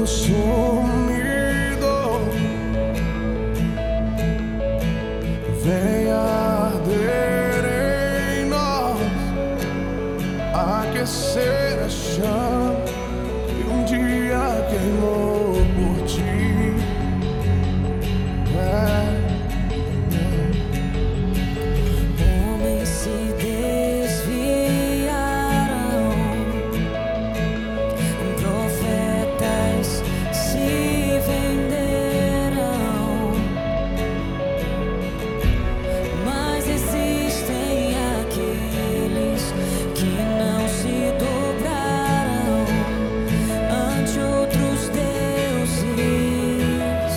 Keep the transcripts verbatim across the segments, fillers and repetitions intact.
fogo sumido venha arder em nós, aquecer a chama que um dia queimou por ti. É. Homens se desviaram, profetas se venderam, mas existem aqueles que não se dobraram ante outros deuses.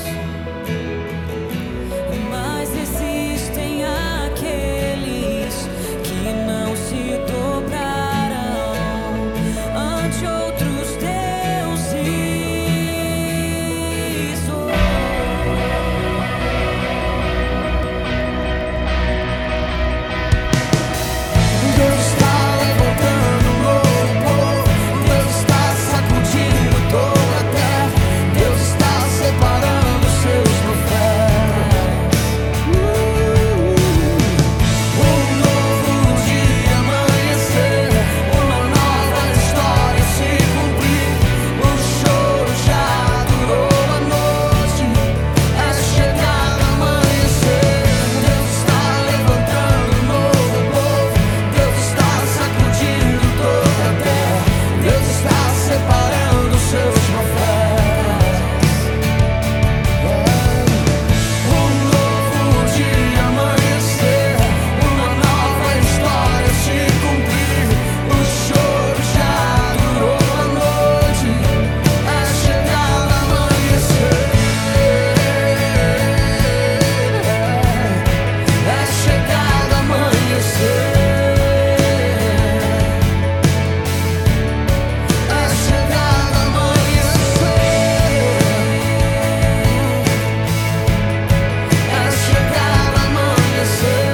Mas existem aqueles que não se dobraram ante outros deuses. Oh. Deus está levantando um novo povo, Deus está sacudindo toda a terra, Deus está separando seus profetas. Um novo dia amanhecer, uma nova história se cumprir. O choro já durou a noite, é chegado amanhecer. Deus está levantando um novo povo, Deus está sacudindo toda a terra, Deus está separando seus profetas. Um novo dia amanhecer, uma nova história se cumprir. O choro já durou a noite, é chegado amanhecer. É chegado amanhecer. É chegado amanhecer. É chegado amanhecer.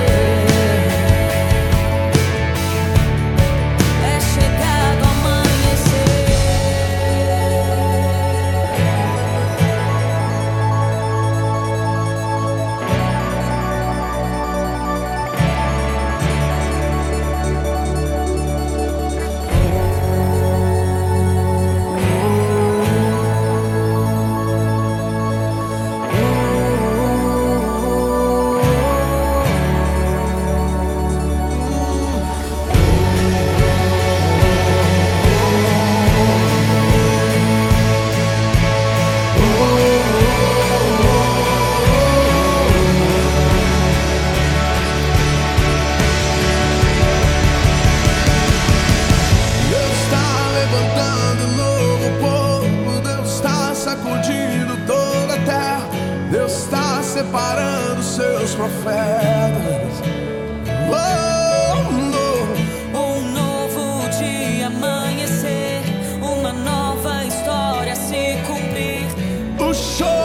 É chegado amanhecer. Deus está levantando um novo povo, Deus está sacudindo toda a terra, Deus está separando seus profetas. Oh, no. Um novo dia amanhecer, uma nova história se cumprir. O choro